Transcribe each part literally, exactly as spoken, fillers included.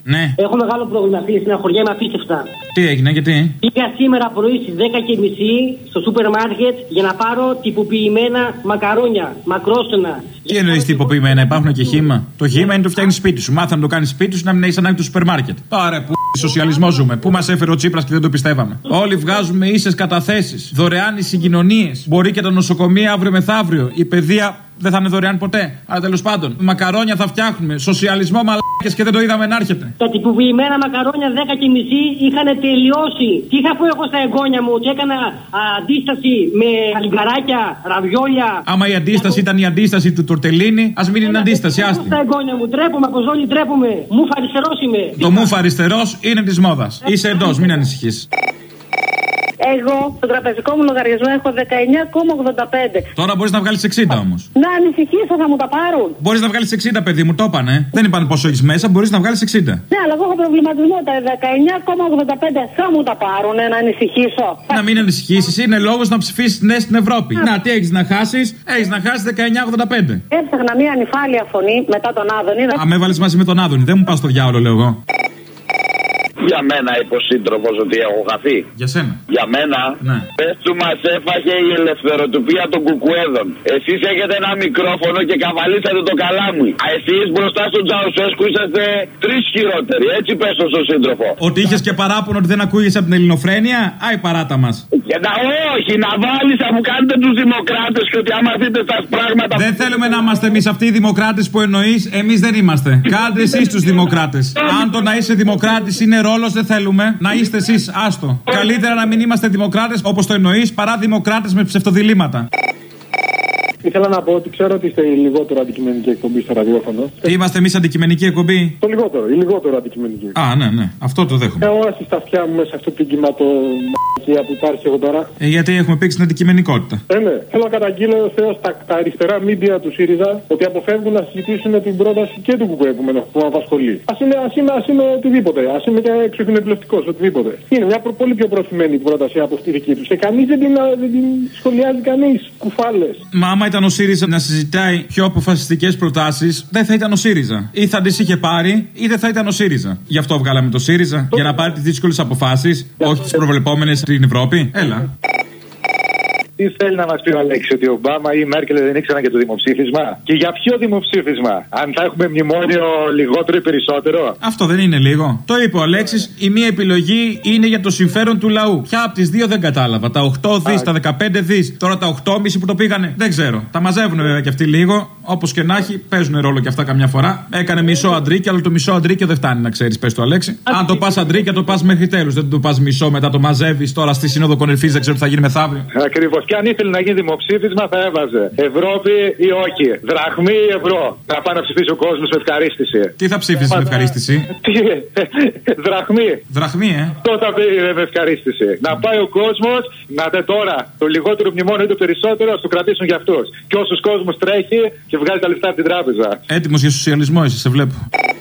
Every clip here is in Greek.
Ναι. Έχω μεγάλο πρόβλημα, φίλε, στεναχωριέμαι απίστευτα. Τι έγινε, γιατί? Πήγα σήμερα πρωί στις δέκα και μισή στο σούπερ μάρκετ για να πάρω τυποποιημένα μακαρόνια, μακρόστονα. Τι εννοείς τυποποιημένα, υπάρχουν και χύμα? Το χύμα είναι το φτιάχνει σπίτι σου. Μάθαμε να το κάνει σπίτι σου, να μην έχει ανάγκη του σούπερ μάρκετ. Πάρε που σοσιαλισμό ζούμε. Πού μας έφερε ο Τσίπρας και δεν το πιστεύαμε. Όλοι βγάζουμε ίσες καταθέσεις. Δωρεάν οι συγκοινωνίες. Μπορεί και τα νοσοκομεία αύριο μεθαύριο. Η παιδεία δεν θα είναι δωρεάν ποτέ. Αλλά τέλος πάντων, μακαρόνια θα φτιάχνουμε. Σοσιαλισμό μαλάκες και δεν το είδαμε να έρχεται. Τα τυποποιημένα μακαρόνια δέκα και μισή είχαν τελειώσει. Τι είχα πω εγώ στα εγγόνια μου, ότι έκανα α, αντίσταση με χαλιγκαράκια, ραβιόλια. Άμα η αντίσταση ήταν η αντίσταση του τορτελίνι, ας μην είναι αντίσταση, άστη. Στα εγγόνια μου, τρέπομαι, αποζόλη, τρέπομαι. Μου αριστερός είμαι. Το μουφ αριστερός είναι της μόδας. Είσαι εντός, μην ανησυχείς. Εγώ στο τραπεζικό μου λογαριασμό έχω δεκαεννιά κόμμα ογδόντα πέντε. Τώρα μπορείς να βγάλεις εξήντα όμως. Να ανησυχήσω, θα μου τα πάρουν. Μπορείς να βγάλεις εξήντα, παιδί μου, το είπανε. Δεν είπαν πόσο έχεις μέσα, μπορείς να βγάλεις εξήντα. Ναι, αλλά εγώ έχω προβληματισμό. Τα δεκαεννιά κόμμα ογδόντα πέντε θα μου τα πάρουν, να ανησυχήσω. Να μην ανησυχήσεις, είναι λόγος να ψηφίσεις ναι στην Ευρώπη. Να, τι έχεις να χάσεις? Έχεις να χάσεις δεκαεννιά ογδόντα πέντε. Έψαχνα μια ανυφάλια φωνή μετά τον Άδωνη. Α, με έβαλες μαζί με τον Άδωνη, δεν μου πας στο διάολο, λέω εγώ. Για μένα είπε ο σύντροφος ότι έχω χαθεί. Για σένα. Για μένα. Ναι. Πες του μας έφαγε η ελευθεροτυπία των κουκουέδων. Εσείς έχετε ένα μικρόφωνο και καβαλήσατε το καλάμι. Εσείς μπροστά στον Τσαουσέσκου είσαστε τρεις χειρότεροι. Έτσι πες το στον σύντροφο. Ότι είχες και παράπονο ότι δεν ακούγεσαι από την ελληνοφρένεια. Άι παράτα μας. Και να, όχι, να βάλεις, θα μου κάνετε τους δημοκράτες και ότι άμα δείτε τα πράγματα. Δεν θέλουμε να είμαστε εμείς αυτοί οι δημοκράτες που εννοείς. Εμείς δεν είμαστε. Κάντε εσείς τους δημοκράτες. Αν το να είσαι δημοκράτης είναι ρόλος, δεν θέλουμε. Να είστε εσείς, άστο. Καλύτερα να μην είμαστε δημοκράτες όπως το εννοείς παρά δημοκράτες με ψευτοδιλήμματα. Ήθελα να πω ότι ξέρω ότι είστε η λιγότερο αντικειμενική εκπομπή στο ραδιόφωνο. Είμαστε εμείς αντικειμενική εκπομπή? Το λιγότερο, η λιγότερο αντικειμενική. Α, ναι, ναι, αυτό το δέχομαι. Εγώ άσυ στα αυτιά μου μέσα σε αυτό το κυματομαχία που υπάρχει εδώ τώρα. Ε, γιατί έχουμε πήξει την αντικειμενικότητα. Ε, ναι. Θέλω να καταγγείλω Θεός τα, τα αριστερά μίντια του ΣΥΡΙΖΑ ότι αποφεύγουν να συζητήσουν την πρόταση και του ΚΚΕ που με απασχολεί. Ας είναι, ας είναι, ας είναι οτιδήποτε. Ας είναι και εξωφινεπιλευτικός, οτιδήποτε. Είναι μια προ, πολύ πιο προθυμένη πρόταση από τη δική του. Και κανείς δεν την, δεν την σχολιάζει κανείς. Κουφάλες. Μα άμα ήταν ο ΣΥΡΙΖΑ να συζητάει πιο αποφασιστικές προτάσεις, δεν θα ήταν ο ΣΥΡΙΖΑ. Ή θα τις είχε πάρει, ή δεν θα ήταν ο ΣΥΡΙΖΑ. Γι' αυτό βγάλαμε το ΣΥΡΙΖΑ. Για να πάρει τις δύσκολες αποφάσεις, όχι τις προβλεπόμενες στην Ευρώπη. Έλα. Τι θέλει να μας πει ο Αλέξη, ότι ο Ομπάμα ή η Μέρκελ δεν ήξεραν και το δημοψήφισμα? Και για ποιο δημοψήφισμα? Αν θα έχουμε μνημόνιο λιγότερο ή περισσότερο? Αυτό δεν είναι λίγο? Το είπε ο Αλέξης, η μία επιλογή είναι για το συμφέρον του λαού. Ποια από τις δύο δεν κατάλαβα? Τα οκτώ δις, τα δεκαπέντε δις, τώρα τα οκτώ κόμμα πέντε που το πήγανε. Δεν ξέρω. Τα μαζεύουν βέβαια και αυτοί λίγο. Όπως και να έχει, παίζουν ρόλο και αυτά καμιά φορά. Έκανε μισό αντρίκι, αλλά το μισό αντρίκι δεν φτάνει, να ξέρεις, πες το Αλέξη. Αν το πας αντρίκι, το πας μέχρι τέλους. Δεν το πας μισό, μετά το μαζεύεις. Τώρα στη Σύνοδο Κορυφής δεν ξέρω τι θα γίνει μεθαύριο. Ακριβώς. Και αν ήθελε να γίνει δημοψήφισμα, θα έβαζε Ευρώπη ή όχι, δραχμή ή ευρώ. Να πάει να ψηφίσει ο κόσμος με ευχαρίστηση. Τι θα ψήφισε με ευχαρίστηση? Δραχμή. Δραχμή, ε. Τότε θα πει με ευχαρίστηση. Να πάει ο κόσμος, να δει τώρα το λιγότερο μνημόνιο ή το περισσότερο, α το κρατήσουν για αυτούς. Και όσος κόσμος τρέχει και βγάζει τα λεφτά από την τράπεζα. Έτοιμος για σοσιαλισμό, εσύ, σε βλέπω.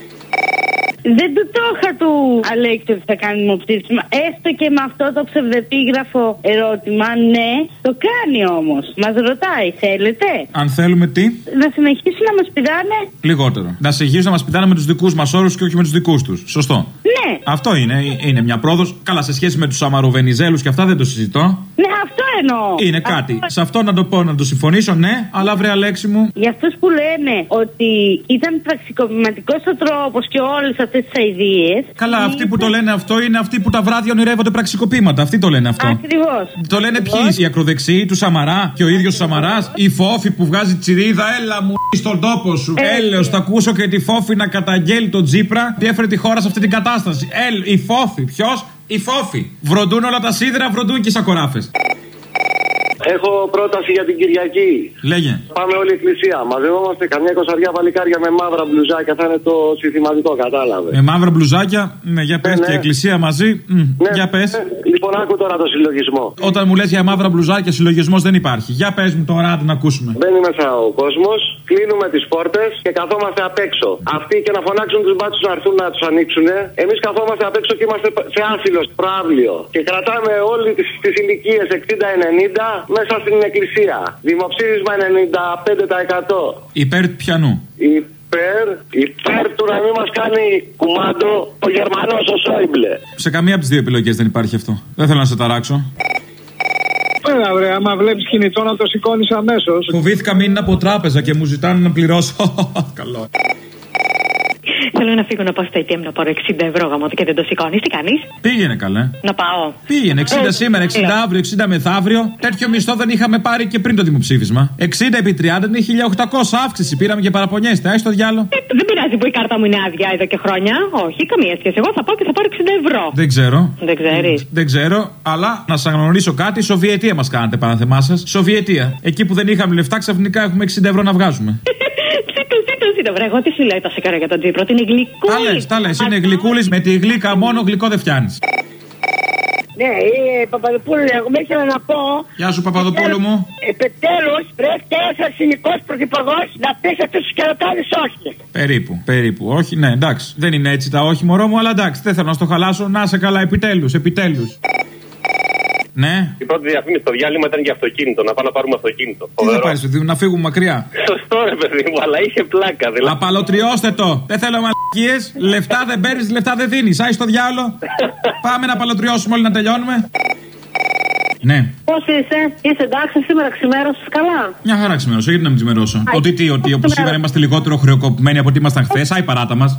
Δεν του το είχα του Αλέξη ότι θα κάνει δημοψήφισμα. Έστω και με αυτό το ψευδεπίγραφο ερώτημα, ναι, το κάνει όμως. Μας ρωτάει, θέλετε? Αν θέλουμε τι? Να συνεχίσουν να μας πηδάνε. Λιγότερο. Να συνεχίσουν να μας πηδάνε με τους δικούς μας όρους και όχι με τους δικούς τους. Σωστό. Ναι. Αυτό είναι. Είναι μια πρόοδος. Καλά, σε σχέση με τους Αμαροβενιζέλους και αυτά δεν το συζητώ. Ναι, αυτό εννοώ. Είναι αυτό... κάτι. Σε αυτό να το πω, να το συμφωνήσω, ναι, αλλά βρε Αλέξη μου. Για αυτούς που λένε ότι ήταν πραξικοπηματικός ο τρόπος και όλες αυτές τις αηδίες. Καλά, είναι... αυτοί που το λένε αυτό είναι αυτοί που τα βράδια ονειρεύονται πραξικοπήματα. Αυτοί το λένε αυτό. Ακριβώς. Το λένε ποιοι? Οι ακροδεξιοί του Σαμαρά και ο ίδιος ο Σαμαράς. Η Φόφη που βγάζει τσιρίδα, έλα μου στον τόπο σου. Ε, Έλεος, θα ακούσω και τη Φόφη να καταγγέλει τον Τσίπρα τι έφερε τη χώρα σε αυτή την κατάσταση. Έλ, η Φόφη, ποιος? Η Φόφη. Βροντούν όλα τα σίδερα, βροντούν και οι σακοράφες. Έχω πρόταση για την Κυριακή. Λέγε. Πάμε όλη η εκκλησία. Μαζευόμαστε καμιά εικοσαριά παλικάρια με μαύρα μπλουζάκια. Θα είναι το συνθηματικό, κατάλαβε. Με μαύρα μπλουζάκια, ναι, για πες, ναι, και εκκλησία μαζί. Μ, ναι, για πες. Ναι. Λοιπόν, άκου τώρα το συλλογισμό. Όταν μου λες για μαύρα μπλουζάκια, συλλογισμός δεν υπάρχει. Για πες μου τώρα, να την ακούσουμε. Μπαίνει μέσα ο κόσμος, κλείνουμε τις πόρτες και καθόμαστε απ' έξω. Αυτοί και να φωνάξουν τους μπάτσους να έρθουν να τους ανοίξουν. Εμείς καθόμαστε απ' έξω και είμαστε σε άθυλο, προαύλιο. Και κρατάμε όλες τις ηλικίες εξήντα ενενήντα μέσα στην εκκλησία. Δημοψήφισμα ενενήντα πέντε τοις εκατό. Υπέρ πιανού? Η... υπέρ, υπέρ του να μην μας κάνει κουμάντο ο Γερμανός ο Σόιμπλε. Σε καμία από τις δύο επιλογές δεν υπάρχει αυτό. Δεν θέλω να σε ταράξω. Έλα, βρε, άμα βλέπεις κινητό να το σηκώνεις αμέσως. Φοβήθηκα μείνει από τράπεζα και μου ζητάνε να πληρώσω. Καλό. Θέλω να φύγω να πάω στο έι τι εμ να πάρω εξήντα ευρώ γαμώ και δεν το σηκώνεις. Τι κάνεις? Πήγαινε καλέ. Να πάω. Πήγαινε εξήντα ε, σήμερα, εξήντα αύριο, εξήντα μεθαύριο. Τέτοιο μισθό δεν είχαμε πάρει και πριν το δημοψήφισμα. εξήντα επί τριάντα είναι χίλια οκτακόσια αύξηση. Πήραμε και παραπονιέστε. Άι στο διάλο. Ε, δεν πειράζει που η κάρτα μου είναι άδεια εδώ και χρόνια. Όχι, καμία σχέση. Εγώ θα πάω και θα πάρω εξήντα ευρώ. Δεν ξέρω. Δεν ξέρεις. Δεν ξέρω, αλλά να σας αναγνωρίσω κάτι. Σοβιετία μας κάνατε παναθεμά σας. Σοβιετία. Εκεί που δεν είχαμε λεφτά ξαφνικά έχουμε εξήντα ευρώ να βγάζουμε. Εγώ τι σου λέω τόσα καιρό για τον Τσίπρο, την γλυκούλη. Τα λες, τα λες, είναι γλυκούλης, με τη γλύκα μόνο γλυκό δεν φτιάνεις. Ναι, ε, Παπαδοπούλου, εγώ με ήθελα να πω. Γεια σου, Παπαδοπούλου μου. Επιτέλους πρέπει ένας εθνικός πρωθυπουργός να πει σε αυτούς τους κερατάδες όχι. Περίπου, περίπου. Όχι, ναι, εντάξει. Δεν είναι έτσι τα όχι, μωρό μου, αλλά εντάξει. Δεν θέλω να στο χαλάσω. Να σε καλά, επιτέλους, επιτέλους. Ναι. Η πρώτη διαφήμιση στο διάλειμμα ήταν για αυτοκίνητο. Να πάμε να πάρουμε αυτοκίνητο. Τι θα πάρεις, παιδί μου, να φύγουμε μακριά. Σωστό, ρε παιδί μου, αλλά είχε πλάκα. Δηλαδή. Απαλωτριώστε το. Δεν θέλω μαλακίες. Λεφτά δεν παίρνεις, λεφτά δεν δίνεις. Άι στο διάλο. Πάμε να απαλωτριώσουμε όλοι να τελειώνουμε. Ναι. Πώς είσαι, είσαι εντάξει, σήμερα ξημέρωσες καλά? Μια χαρά ξημέρωσα, γιατί να μην ξημερώσω. Ότι τι, ότι όπως σήμερα είμαστε λιγότερο χρεοκοπημένοι από ό,τι ήμασταν χθες. Άι παράτα μας.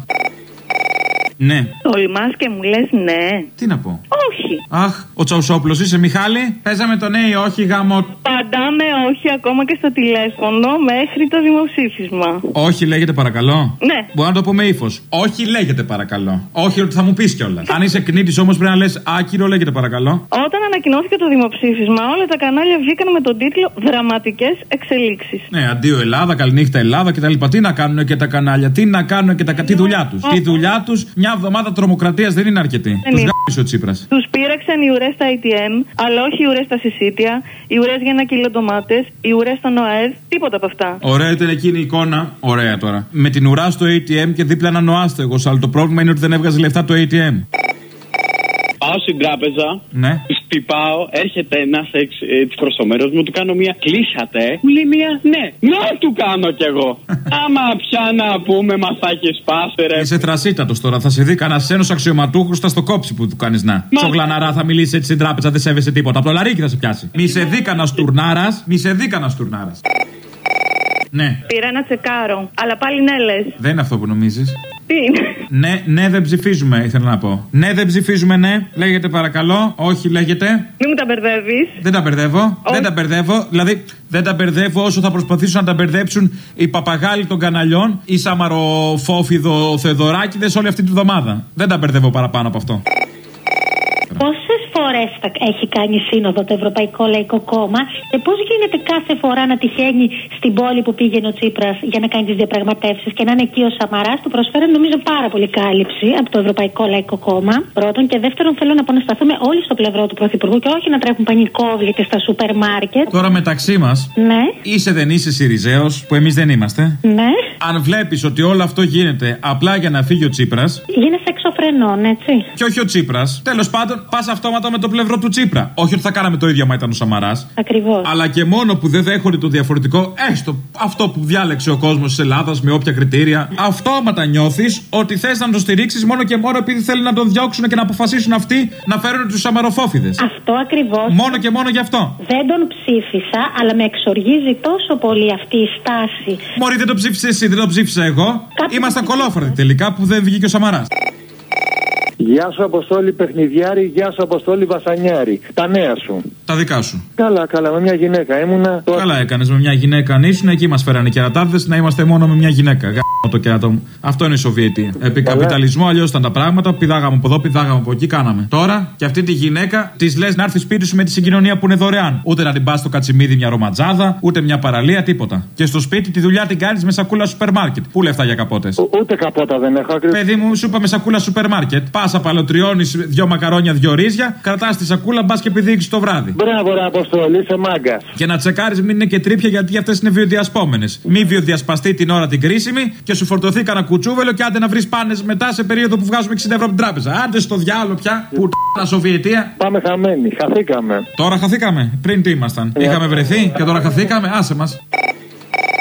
Ναι. Τολμάς και μου λες ναι. Τι να πω? Όχι. Αχ, ο Τσαουσόπουλος, είσαι Μιχάλη. Παίζαμε το ναι ή όχι γάμο. Παντάμε όχι ακόμα και στο τηλέφωνο μέχρι το δημοψήφισμα. Όχι λέγεται παρακαλώ. Ναι. Μπορώ να το πω με ύφος. Όχι λέγεται παρακαλώ. Όχι ότι θα μου πεις κιόλας. Αν είσαι κνήτης όμως πρέπει να λες άκυρο λέγεται παρακαλώ. Όταν ανακοινώθηκε το δημοψήφισμα, όλα τα κανάλια βγήκαν με τον τίτλο Δραματικές εξελίξεις. Ναι, αντίο Ελλάδα, καληνύχτα Ελλάδα κτλ. Τι να κάνουν και τα κανάλια, τι να κάνουν και τα. Τι δουλειά τους. Τι δουλειά τους, μια εβδομάδα τρομοκρατίας δεν είναι αρκετή. Τους γάμισε ο Τσίπρας. Τους πήραξαν οι ουρές στα έι τι εμ, αλλά όχι οι ουρές στα συσίτια, οι ουρές για ένα κιλό ντομάτες, οι ουρές στον ΟΑΕΔ, τίποτα από αυτά. Ωραία ήταν εκείνη η εικόνα, ωραία τώρα. Με την ουρά στο έι τι εμ και δίπλα έναν οάστεγος, αλλά το πρόβλημα είναι ότι δεν έβγαζε λεφτά το έι τι εμ. Πάω στην τράπεζα, ναι. Χτυπάω, έρχεται ένας εξ ε, προς το μέρος μου, του κάνω μία κλείσατε. Μου λέει μία ναι. Να του κάνω κι εγώ. Άμα πια να πούμε, μας θα έχει σπάσει, ρε. Είσαι θρασίτατος τώρα, θα σε δει κανένας ένας αξιωματούχος, θα στο κόψει που του κάνεις να. Μα... Τσογλαναρά θα μιλήσει έτσι στην τράπεζα, δεν σέβεσαι τίποτα. Από το λαρίκι θα σε πιάσει. Μη σε δει κανένας τουρνάρας, μη σε δει κανένας τουρνάρας. Ναι. Πήρα να τσεκάρω, αλλά πάλι ναι λες. Δεν είναι αυτό που νομίζεις. Τι είναι? Ναι, ναι, δεν ψηφίζουμε, ήθελα να πω. Ναι, δεν ψηφίζουμε, ναι. Λέγεται παρακαλώ. Όχι, λέγεται. Μην μου τα μπερδεύεις. Δεν τα μπερδεύω. Όχι. Δεν τα μπερδεύω. Δηλαδή, δεν τα μπερδεύω όσο θα προσπαθήσουν να τα μπερδέψουν οι παπαγάλοι των καναλιών, οι Σαμαροφόφιδο Θεοδωράκηδες όλη αυτή τη βδομάδα. Δεν τα μπερδεύω παραπάνω από αυτό. Πόσες φορές έχει κάνει σύνοδο το Ευρωπαϊκό Λαϊκό Κόμμα και πώς γίνεται κάθε φορά να τυχαίνει στην πόλη που πήγαινε ο Τσίπρας για να κάνει τις διαπραγματεύσεις και να είναι εκεί ο Σαμαράς? Του προσφέρουν νομίζω πάρα πολύ κάλυψη από το Ευρωπαϊκό Λαϊκό Κόμμα. Πρώτον. Και δεύτερον, θέλω να πω να σταθούμε όλοι στο πλευρό του Πρωθυπουργού και όχι να τρέχουν πανικόβλητες στα σούπερ μάρκετ. Τώρα μεταξύ μας, ναι. Είσαι δεν είσαι Συριζέος που εμείς δεν είμαστε. Ναι. Αν βλέπεις ότι όλο αυτό γίνεται απλά για να φύγει ο Τσίπρας. Γίνεσαι εξωφρενών, έτσι. Και όχι ο Τσίπρας. Τέλος πάντων, πας αυτόματα με το πλευρό του Τσίπρα. Όχι ότι θα κάναμε το ίδιο άμα ήταν ο Σαμαράς. Ακριβώς. Αλλά και μόνο που δεν δέχονται το διαφορετικό, έστω αυτό που διάλεξε ο κόσμος της Ελλάδας με όποια κριτήρια, αυτόματα νιώθεις ότι θες να τον στηρίξεις μόνο και μόνο επειδή θέλουν να τον διώξουν και να αποφασίσουν αυτοί να φέρουν τους Σαμαροφόφιδες. Αυτό ακριβώς. Μόνο και μόνο γι' αυτό. Δεν τον ψήφισα, αλλά με εξοργίζει τόσο πολύ αυτή η στάση. Μωρή, δεν το ψήφισε εσύ, δεν το ψήφισα εγώ. Κάποιοι... Ήμασταν κολόφαρδοι τελικά που δεν βγήκε ο Σαμαράς. Γεια σου Αποστόλη Παιχνιδιάρη, γεια σου Αποστόλη Βασανιάρη. Τα νέα σου. Τα δικά σου. Καλά, καλά, με μια γυναίκα ήμουνα. Καλά έκανες με μια γυναίκα. Αν ήσουν εκεί μας φέρανε κερατάδες, να είμαστε μόνο με μια γυναίκα. Γάμο το κερατό μου. Αυτό είναι η Σοβιετία. Επί καπιταλισμό αλλιώς ήταν τα πράγματα. Πηδάγαμε από εδώ, πηδάγαμε από εκεί, κάναμε. Τώρα και αυτή τη γυναίκα τη λες να έρθει σπίτι σου με τη συγκοινωνία που είναι δωρεάν. Ούτε να την πας στο κατσιμίδι μια ρομαντζάδα, ούτε μια παραλία, τίποτα. Και στο σπίτι τη δουλειά την κάνεις με σακούλα σούπερ μάρκετ. Πού λεφτά για καπότες? Ούτε καπότα δεν έχω ακριβώς. Παιδί μου, σου είπα με σακούλα σούπερ μάρκετ. Πας απαλωτριώνεις δυο μακαρόνια, δυο ρύζια, κρατάς τη σακούλα, μπας και πηδήξεις το βράδυ. Μπράβο, ρε Αποστόλη, είσαι μάγκας. Και να τσεκάρεις μην είναι και τρίπια γιατί αυτές είναι βιοδιασπόμενες. Μη βιοδιασπαστεί την ώρα την κρίσιμη και σου φορτωθεί κανένα κουτσούβελο και άντε να βρεις πάνες μετά σε περίοδο που βγάζουμε εξήντα ευρώ από την τράπεζα. Άντε στο διάλογο πια, που τα Σοβιετία. Πάμε χαμένοι, χαθήκαμε. Τώρα χαθήκαμε. Πριν τι ήμασταν? Yeah. Είχαμε βρεθεί και τώρα χαθήκαμε, άσε μας.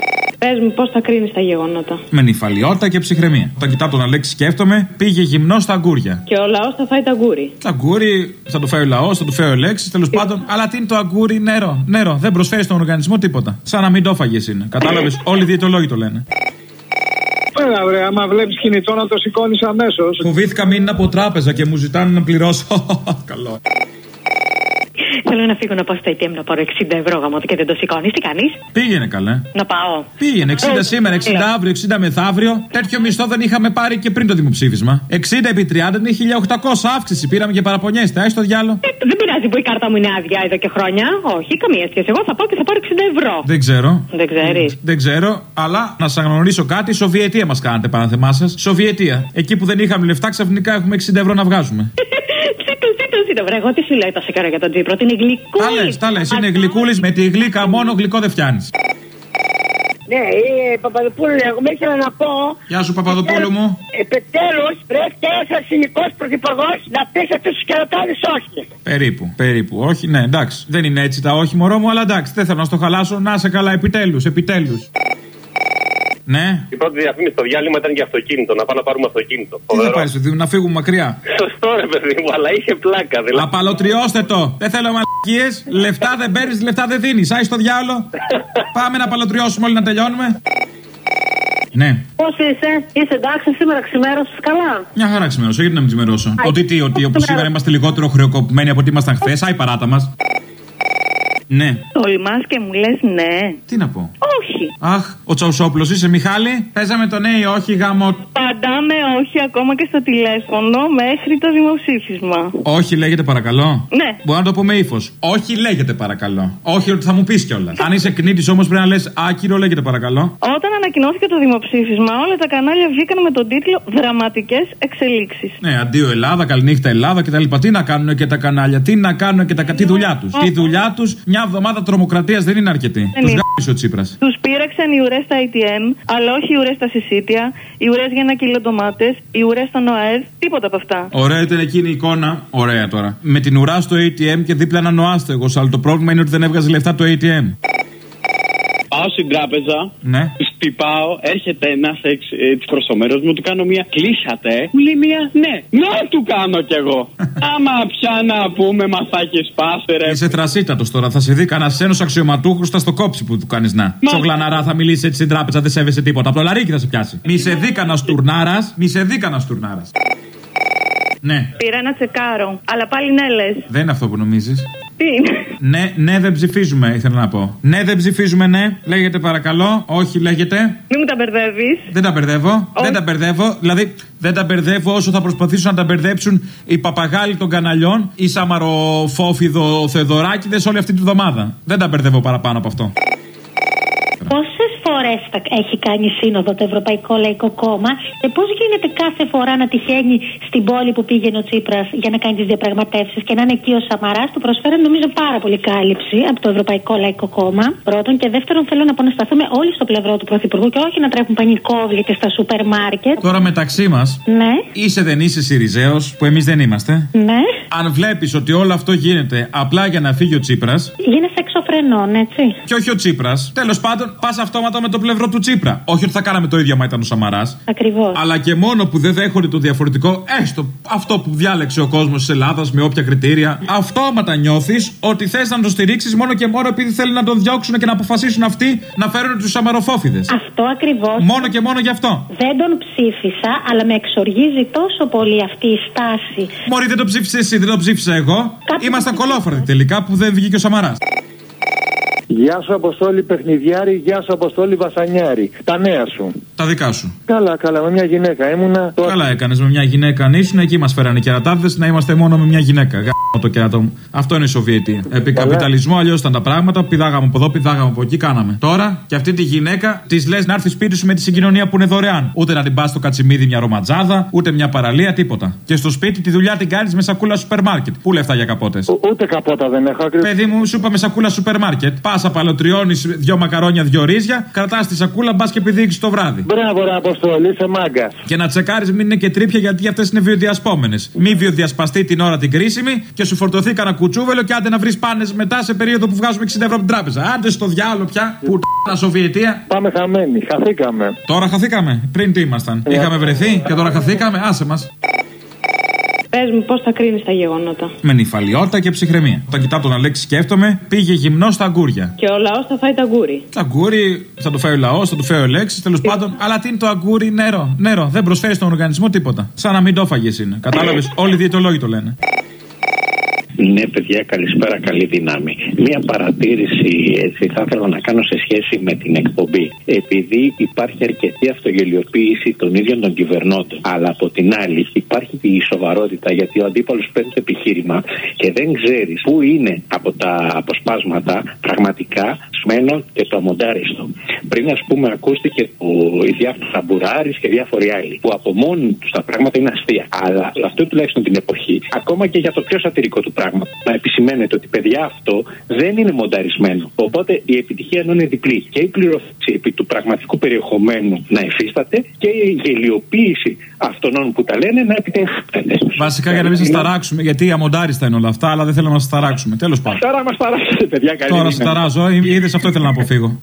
Πες μου, πώς θα κρίνεις τα γεγονότα. Με νυφαλιότητα και ψυχραιμία. Όταν κοιτάω τον Αλέξη, σκέφτομαι, πήγε γυμνό στα αγκούρια. Και ο λαός θα φάει τα αγκούρι. Τα αγκούρι θα το φάει ο λαός, θα το φάει ο Αλέξης, τέλος πάντων. Αλλά τι είναι το αγκούρι, νερό. Νερό. Δεν προσφέρει στον οργανισμό τίποτα. Σαν να μην το φάγες είναι. Κατάλαβες, όλοι οι διαιτολόγοι το λένε. Έλα, βρε, άμα βλέπεις κινητό να το σηκώνεις αμέσως. Φοβήθηκα μην είναι από τράπεζα και μου ζητάνε να πληρώσω. Καλό. Θέλω να φύγω να πάω στο έι τι εμ να πάρω εξήντα ευρώ γαμώ και δεν το σηκώνεις. Τι κάνεις? Πήγαινε καλέ. Να πάω. Πήγαινε εξήντα ε, σήμερα, εξήντα αύριο, εξήντα μεθαύριο. Τέτοιο μισθό δεν είχαμε πάρει και πριν το δημοψήφισμα. εξήντα επί τριάντα είναι χίλια οκτακόσια αύξηση. Πήραμε και παραπονιέστε. Άι στο διάλο. Ε, δεν πειράζει που η κάρτα μου είναι άδεια εδώ και χρόνια. Όχι, καμία σχέση. Εγώ θα πάω και θα πάρω εξήντα ευρώ. Δεν ξέρω. Δεν ξέρεις. Δεν ξέρω, αλλά να σας αναγνωρίσω κάτι. Σοβιετία μας κάνατε παράθεμά σας. Σοβιετία. Εκεί που δεν είχαμε λεφτά ξαφνικά έχουμε εξήντα ευρώ να βγάζουμε. Εγώ τι σου λέω τόσο καιρό για τον Τσίπρο, την γλυκούλη. Τα λες, τα λες, είναι γλυκούλης, με τη γλύκα μόνο γλυκό δεν φτιάνεις. Ναι, η Παπαδοπούλου, εγώ με ήθελα να πω. Γεια σου, Παπαδοπούλου μου. Επιτέλους πρέπει ένας ελληνικός πρωθυπουργός να πει σε αυτούς τους κερατάδες όχι. Περίπου, περίπου. Όχι, ναι, εντάξει. Δεν είναι έτσι τα όχι, μωρό μου, αλλά εντάξει. Δεν θέλω να στο χαλάσω. Να σε καλά, επιτέλους, επιτέλους. Ναι. Η πρώτη διαφήμιση στο διάλειμμα ήταν για αυτοκίνητο. Να πάμε να πάρουμε αυτοκίνητο. Τι θα πάρεις, παιδί μου, να φύγουμε μακριά. Σωστό, ρε παιδί μου, αλλά είχε πλάκα. Δηλαδή. Απαλωτριώστε το. Δεν θέλω μαλακίες. Λεφτά δεν παίρνεις, λεφτά δεν δίνεις. Άι στο διάλο. Πάμε να απαλωτριώσουμε όλοι να τελειώνουμε. Ναι. Πώς είσαι, είσαι εντάξει, σήμερα ξημέρωσες καλά? Μια χαρά ξημέρωσα, γιατί να μην ξημερώσω. Ότι τι, ότι όπως σήμερα είμαστε λιγότερο χρεοκοπημένοι από ό,τι ήμασταν χθες. Άι παράτα μας. Ναι. Τολμάς και μου λες ναι. Τι να πω? Όχι. Αχ, ο Τσαουσόπουλος είσαι, Μιχάλη. Παίζαμε το ναι ή όχι γάμο. Παντάμε όχι ακόμα και στο τηλέφωνο μέχρι το δημοψήφισμα. Όχι λέγεται παρακαλώ. Ναι. Μπορώ να το πω με ύφος. Όχι λέγεται παρακαλώ. Όχι ότι θα μου πεις κιόλας. Αν είσαι κνήτης όμως πρέπει να λες άκυρο λέγεται παρακαλώ. Όταν ανακοινώθηκε το δημοψήφισμα, όλα τα κανάλια βγήκαν με τον τίτλο Δραματικές εξελίξεις. Ναι, αντίο Ελλάδα, καληνύχτα Ελλάδα κτλ. Τι να κάνουν και τα κανάλια, τι να κάνουν και τα. Τι δουλειά τους. Τι δουλειά τους, μια εβδομάδα τρομοκρατίας δεν είναι αρκετή. Τους γάμισε ο Τσίπρας. Τους πήραξαν οι ουρές στα έι τι εμ, αλλά όχι οι ουρές στα συσίτια, οι ουρές για ένα κιλό ντομάτες, οι ουρές στον ΟΑΕΔ, τίποτα από αυτά. Ωραία ήταν εκείνη η εικόνα. Ωραία τώρα. Με την ουρά στο έι τι εμ και δίπλα έναν οάστεγος. Αλλά το πρόβλημα είναι ότι δεν έβγαζε λεφτά το έι τι εμ. Πάω στην τράπεζα, ναι. Χτυπάω, έρχεται ένας εξ ε, της προσωμέρος μου, του κάνω μία κλείσατε. Μου λέει μία ναι. Να του κάνω κι εγώ. Άμα πια να πούμε μας θα έχει σπάσει ρε. Είσαι θρασίτατος τώρα, θα σε δει κανένας ένας αξιωματούχος, θα στο κόψει που του κάνεις να. Μα... Σογλαναρά θα μιλήσει έτσι στην τράπεζα, δεν σέβεσαι τίποτα. Από το λαρίκι θα σε πιάσει. Μη σε δει κανένας τουρνάρας, μη σε δει κανένας τουρνάρας. Ναι. Πήρα ένα τσεκάρο, αλλά πάλι ναι λες. Δεν είναι αυτό που νομίζεις. Τι είναι? Ναι, ναι, δεν ψηφίζουμε, ήθελα να πω. Ναι, δεν ψηφίζουμε, ναι. Λέγεται παρακαλώ. Όχι, λέγεται. Μην μου τα μπερδεύεις. Δεν τα μπερδεύω. Όχι. Δεν τα μπερδεύω. Δηλαδή, δεν τα μπερδεύω όσο θα προσπαθήσουν να τα μπερδέψουν οι παπαγάλοι των καναλιών, οι σαμαροφόφιδο Θεοδωράκηδες όλη αυτή τη βδομάδα. Δεν τα μπερδεύω παραπάνω από αυτό. Πόσες φορές έχει κάνει σύνοδο το Ευρωπαϊκό Λαϊκό Κόμμα και πώς γίνεται κάθε φορά να τυχαίνει στην πόλη που πήγαινε ο Τσίπρας για να κάνει τις διαπραγματεύσεις και να είναι εκεί ο Σαμαράς? Του προσφέρουν νομίζω πάρα πολύ κάλυψη από το Ευρωπαϊκό Λαϊκό Κόμμα. Πρώτον. Και δεύτερον, θέλω να πω να σταθούμε όλοι στο πλευρό του Πρωθυπουργού και όχι να τρέχουν πανικόβλητες στα σούπερ μάρκετ. Τώρα μεταξύ μας, ναι. Είσαι δεν είσαι Σιριζέος που εμείς δεν είμαστε. Ναι. Αν βλέπεις ότι όλο αυτό γίνεται απλά για να φύγει ο Τσίπρας. Γίνεσαι εξωφρενών, έτσι. Και όχι ο Τσίπρας. Τέλος πάντων, πας αυτόματα με το πλευρό του Τσίπρα. Όχι ότι θα κάναμε το ίδιο άμα ήταν ο Σαμαράς. Ακριβώς. Αλλά και μόνο που δεν δέχονται το διαφορετικό, έστω αυτό που διάλεξε ο κόσμος της Ελλάδας με όποια κριτήρια, αυτόματα νιώθεις ότι θες να τον στηρίξεις μόνο και μόνο επειδή θέλουν να τον διώξουν και να αποφασίσουν αυτοί να φέρουν τους σαμαροφόφιδες. Αυτό ακριβώς. Μόνο και μόνο γι' αυτό. Δεν τον ψήφισα, αλλά με εξοργίζει τόσο πολύ αυτή η στάση. Μωρή, δεν το ψήφισε εσύ, δεν το ψήφισα εγώ. Κάποιος... Ήμασταν κολόφαρδοι τελικά που δεν βγήκε ο Σαμαράς. Γεια σου Αποστόλη Παιχνιδιάρη, γεια σου Αποστόλη Βασανιάρη. Τα νέα σου. Τα δικά σου. Καλά, καλά, με μια γυναίκα ήμουνα. Καλά έκανες με μια γυναίκα αν ήσουν, εκεί μας φέρανε κερατάδες, να είμαστε μόνο με μια γυναίκα. Γάμο το κερατό μου. Αυτό είναι η Σοβιετία. Επί καπιταλισμό αλλιώς ήταν τα πράγματα, πηδάγαμε από εδώ, πηδάγαμε από εκεί, κάναμε. Τώρα και αυτή τη γυναίκα τη λες να έρθει σπίτι σου με τη συγκοινωνία που είναι δωρεάν. Ούτε να την πας στο κατσιμίδι μια ρομαντζάδα, ούτε μια παραλία, τίποτα. Και στο σπίτι τη δουλειά την κάνεις με σακούλα σούπερ μάρκετ. Πού λεφτά για καπότες? Ούτε καπότα δεν έχω ακριβώς. Παιδί μου, σου είπα με σακούλα σούπερ μάρκετ. Πας απαλωτριώνει δυο μακαρόνια, δυο ρύζια, κρατά τη σακούλα, μπα και πηδήξει το βράδυ. Μπράβο, ρε Αποστόλη, είσαι μάγκα. Και να τσεκάρει μην είναι και τρίπια γιατί αυτέ είναι βιοδιασπόμενες. Μη βιοδιασπαστεί την ώρα την κρίσιμη και σου φορτωθεί κανένα κουτσούβελο και άντε να βρει πάνες μετά σε περίοδο που βγάζουμε εξήντα ευρώ από την τράπεζα. Άντε στο διάλογο πια, που τα Σοβιετία. Πάμε χαμένοι, χαθήκαμε. Τώρα χαθήκαμε. Πριν τι ήμασταν. Yeah. Είχαμε βρεθεί και τώρα χαθήκαμε. Άσε μας. Πες μου πώς θα κρίνεις τα γεγονότα. Με νυφαλιότητα και ψυχραιμία. Όταν κοιτάω τον Αλέξη, σκέφτομαι, πήγε γυμνό στα αγκούρια. Και ο λαός θα φάει τα αγκούρι. Τα αγκούρι θα το φάει ο λαός, θα το φάει ο Αλέξης, τέλος πάντων. Αλλά τι είναι το αγκούρι, νερό. Νερό. Δεν προσφέρει στον οργανισμό τίποτα. Σαν να μην το έφαγες είναι. Κατάλαβες, όλοι οι διαιτολόγοι το λένε. Ναι, παιδιά, καλησπέρα, καλή δύναμη. Μία παρατήρηση έτσι, θα ήθελα να κάνω σε σχέση με την εκπομπή. Επειδή υπάρχει αρκετή αυτογελιοποίηση των ίδιων των κυβερνώντων, αλλά από την άλλη υπάρχει η σοβαρότητα, γιατί ο αντίπαλος παίρνει το επιχείρημα και δεν ξέρει πού είναι από τα αποσπάσματα πραγματικά σμένο και το αμοντάριστο. Πριν, ας πούμε, ακούστηκε οι διάφορα Μπουράρης και διάφοροι άλλοι, που από μόνοι τους τα πράγματα είναι αστεία. Αλλά αυτό τουλάχιστον την εποχή, ακόμα και για το πιο σατυρικό του πράγμα, να επισημαίνεται ότι παιδιά αυτό δεν είναι μονταρισμένο. Οπότε η επιτυχία ενώ είναι διπλή. Και η πληροφόρηση επί του πραγματικού περιεχομένου να υφίσταται και η γελιοποίηση αυτών που τα λένε να επιτευχθεί. Βασικά για να μην σας ταράξουμε, γιατί αμοντάριστα είναι όλα αυτά, αλλά δεν θέλουμε να σας ταράξουμε. Τέλος πάντων. Τώρα μας ταράξετε, παιδιά, καλή. Τώρα σας ταράζω, είδες, αυτό ήθελα να αποφύγω.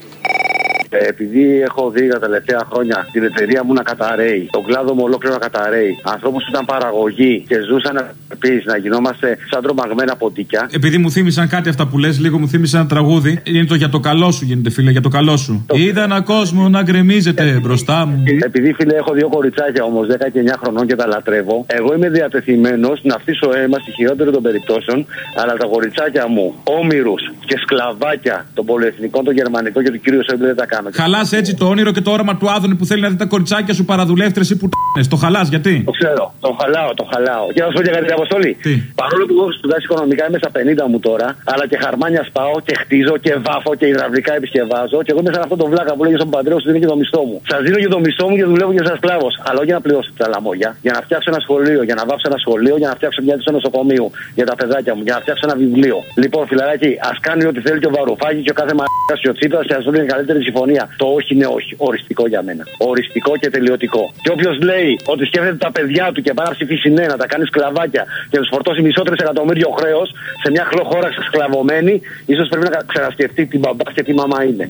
Επειδή έχω δει τα τελευταία χρόνια την εταιρεία μου να καταραίει, τον κλάδο μου ολόκληρο να καταραίει, ανθρώπους που ήταν παραγωγοί και ζούσαν επίσης να γινόμαστε σαν τρομαγμένα ποντίκια. Επειδή μου θύμισαν κάτι αυτά που λες, λίγο μου θύμισαν ένα τραγούδι. Είναι το για το καλό σου, γίνεται φίλε, για το καλό σου. Το... Είδα ένα κόσμο να γκρεμίζεται ε, μπροστά μου. Επειδή φίλε έχω δύο κοριτσάκια όμως δέκα και εννιά χρονών και τα λατρεύω, εγώ είμαι διατεθειμένος να αφήσω αίμα στη χειρότερη των περιπτώσεων, αλλά τα κοριτσάκια μου, όμηρους και σκλαβάκια των πολυεθνικών, των γερμανικών και του κύριου Σόιμπλε δεν τα κάνω. Χαλάς έτσι το όνειρο και το όραμα του Άδωνη που θέλει να δει τα κοριτσάκια σου παραδουλεύτρες ή που τ***νες. Το χαλάς γιατί? Το ξέρω, το χαλάω, το χαλάω. Και να σου πω και κάτι, Αποστόλη. Τι? Παρόλο που έχω σπουδάσει οικονομικά, είμαι στα πενήντα μου τώρα, αλλά και χαρμάνια σπάω και χτίζω και βάφω και υδραυλικά επισκευάζω. Και εγώ είμαι σαν αυτό το βλάκα που λέγε στον πατέρα σου, δίνει και το μισθό μου. Σας δίνω και το μισθό μου και δουλεύω και σαν σκλάβος. Αλλά όχι για να πληρώσω τα λαμόγια, για να φτιάξω ένα σχολείο, για να βάψω ένα σχολείο, για να φτιάξω μια του νοσοκομείου για τα παιδάκια μου, για να φτιάξω ένα βιβλίο. Λοιπόν, φιλαράκι, α κάνει ό,τι θέλει και ο Βαρουφάκη και ο κάθε μαλάκα και ο Τσίπρας και α βρει καλύτερη συμφωνία. Το όχι είναι όχι. Οριστικό για μένα. Οριστικό και τελειωτικό. Και όποιος λέει ότι σκέφτεται τα παιδιά του και πάει να ψηφίσει ναι, να τα κάνει σκλαβάκια και να του φορτώσει μισό τρισεκατομμύριο χρέος σε μια χώρα σκλαβωμένη, ίσως πρέπει να ξανασκεφτεί τι μπαμπά και τι μαμά είναι.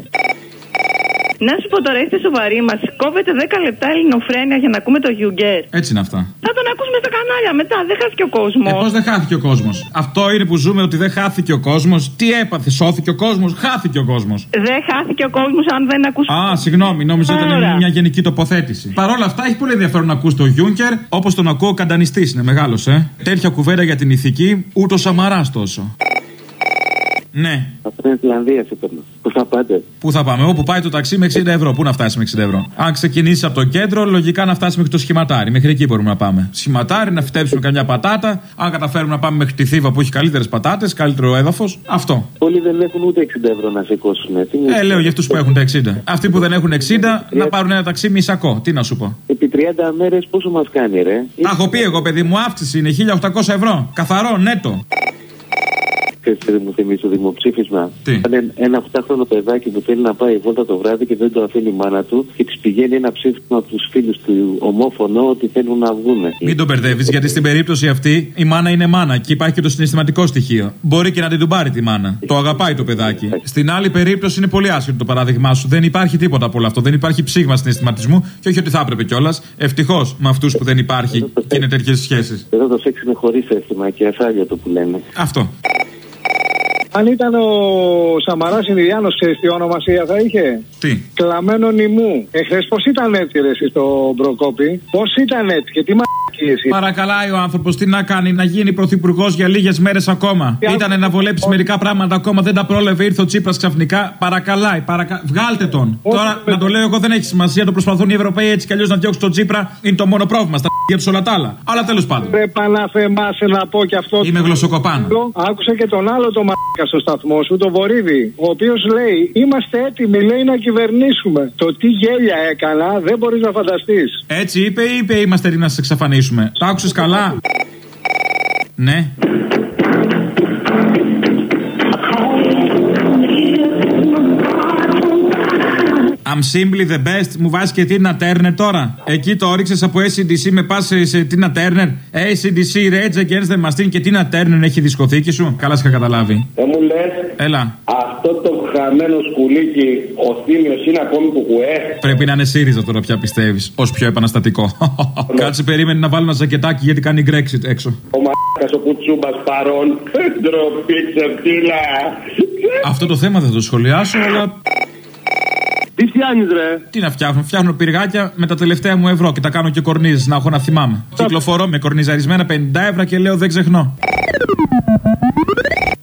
Να σου πω τώρα, είστε σοβαροί, μας κόβετε δέκα λεπτά ελληνοφρένεια για να ακούμε το Γιούγκερ. Έτσι είναι αυτά. Θα τον ακούσουμε στα κανάλια μετά, δεν χάθηκε ο κόσμος. Ε, πώς δεν χάθηκε ο κόσμος? Αυτό είναι που ζούμε, ότι δεν χάθηκε ο κόσμος. Τι έπαθε, σώθηκε ο κόσμος, χάθηκε ο κόσμος. Δεν χάθηκε ο κόσμος αν δεν ακούσουμε. Α, συγγνώμη, νόμιζα ότι ήταν μια γενική τοποθέτηση. Παρ' όλα αυτά έχει πολύ ενδιαφέρον να ακούς το Γιούγκερ, όπως τον ακούω καντανιστής, είναι μεγάλος, ε. Τέτοια κουβέντα για την ηθική, ούτε ο Σαμαράς τόσο. Ναι. Από την Ισλανδία σε παίρνω. Πού θα πάτε? Πού θα πάμε? Όπου πάει το ταξί με εξήντα ευρώ. Πού να φτάσει με εξήντα ευρώ? Αν ξεκινήσει από το κέντρο, λογικά να φτάσει μέχρι το σχηματάρι. Μέχρι εκεί μπορούμε να πάμε. Σχηματάρι, να φυτέψουμε καμιά πατάτα. Αν καταφέρουμε να πάμε μέχρι τη Θήβα που έχει καλύτερες πατάτες, καλύτερο έδαφος. Αυτό. Πολλοί δεν έχουν ούτε εξήντα ευρώ να σηκώσουν. Ε, λέω για αυτούς που έχουν τα εξήντα. Αυτοί που δεν έχουν εξήντα να πάρουν ένα ταξί μισακό. Τι να σου πω. Επί τριάντα μέρες πόσο μας κάνει, ρε? Τα έχω πει εγώ, παιδί μου, αύξηση είναι χίλια οκτακόσια ευρώ. Καθαρό, νέτο. Και μου θυμίσει το δημοψήφισμα. Τι? Είναι ένα οκτάχρονο παιδάκι που θέλει να πάει βόλτα το βράδυ και δεν το αφήνει η μάνα του και τη πηγαίνει ένα ψήφισμα από του φίλου του ομόφωνο ότι θέλουν να βγουν. Μην τον μπερδεύει, γιατί στην περίπτωση αυτή η μάνα είναι μάνα και υπάρχει και το συναισθηματικό στοιχείο. Μπορεί και να την του πάρει τη μάνα. Το αγαπάει το παιδάκι. Στην άλλη περίπτωση είναι πολύ άσχετο το παράδειγμά σου. Δεν υπάρχει τίποτα από όλο αυτό. Δεν υπάρχει ψήγμα συναισθηματισμού και όχι ότι θα έπρεπε κιόλα. Ευτυχώς με αυτού που δεν υπάρχει και είναι τέτοιες σχέσεις. Εδώ το σεξ είναι χωρίς αίσθημα και ασάλιωτο που λένε. Αυτό. Αν ήταν ο Σαμαράς Ινδιάνος, ξέρεις τι ονομασία θα είχε? Τι? Κλαμμένο νημού. Εχθές πώς ήταν έτσι ρε εσύ στο Προκόπη? Πώς ήταν έτσι και τι μ***η? Παρακαλάει ο άνθρωπος, τι να κάνει, να γίνει πρωθυπουργός για λίγες μέρες ακόμα. Τι Ήτανε να βολέψει μερικά πράγματα ακόμα, δεν τα πρόλαβε, ήρθε ο Τσίπρας ξαφνικά. Παρακαλάει, παρακα... βγάλτε τον. Όχι, Τώρα να το λέω εγώ δεν έχει σημασία, το προσπαθούν οι Ευρωπαίοι έτσι κι αλλιώς να διώξουν τον Τσίπρα. Είναι το μόνο πρόβλημα στα για τους όλα τα άλλα. Αλλά τέλος πάντων. Πρέπει να θεμάσαι να πω κι αυτό. Είμαι γλωσσοκοπάνα. Άκουσα και τον άλλο το μ***α στο σταθμό σου, τον Βορύδη, ο οποίος λέει: είμαστε έτοιμοι, λέει, να κυβερνήσουμε. Το τι γέλια έκανα δεν μπορείς να φανταστείς. Έτσι είπε ή είπε είμαστε έτοιμοι να σας εξαφανίσουμε? Το άκουσες καλά? Ναι. I'm simply the best. Μου βάζει και Tina Turner τώρα. Εκεί το όριξε από έι σι ντι σι με πα σε Tina Turner. έι σι ντι σι, Rage Against the Machine και Tina Turner έχει δισκοθήκη σου. Καλά σε είχα καταλάβει. Δεν μου λες. Έλα. Αυτό το χαμένο σκουλίκι, ο Θήμιος είναι ακόμη κουκουέ. Πρέπει να είναι ΣΥΡΙΖΑ τώρα πια πιστεύεις. Ως πιο επαναστατικό. Κάτσε, περίμενε να βάλω ένα ζακετάκι γιατί κάνει Brexit έξω. Ο μαλάκας ο Κουτσούμπας παρών. Ντροπή ξεφτύλα. Αυτό το θέμα δεν θα το σχολιάσω, αλλά. Τι φτιάχνεις ρε? Τι να φτιάχνω, φτιάχνω πυργάκια με τα τελευταία μου ευρώ και τα κάνω και κορνίζες να έχω να θυμάμαι. Κυκλοφορώ με κορνιζαρισμένα πενήντα ευρώ και λέω δεν ξεχνώ.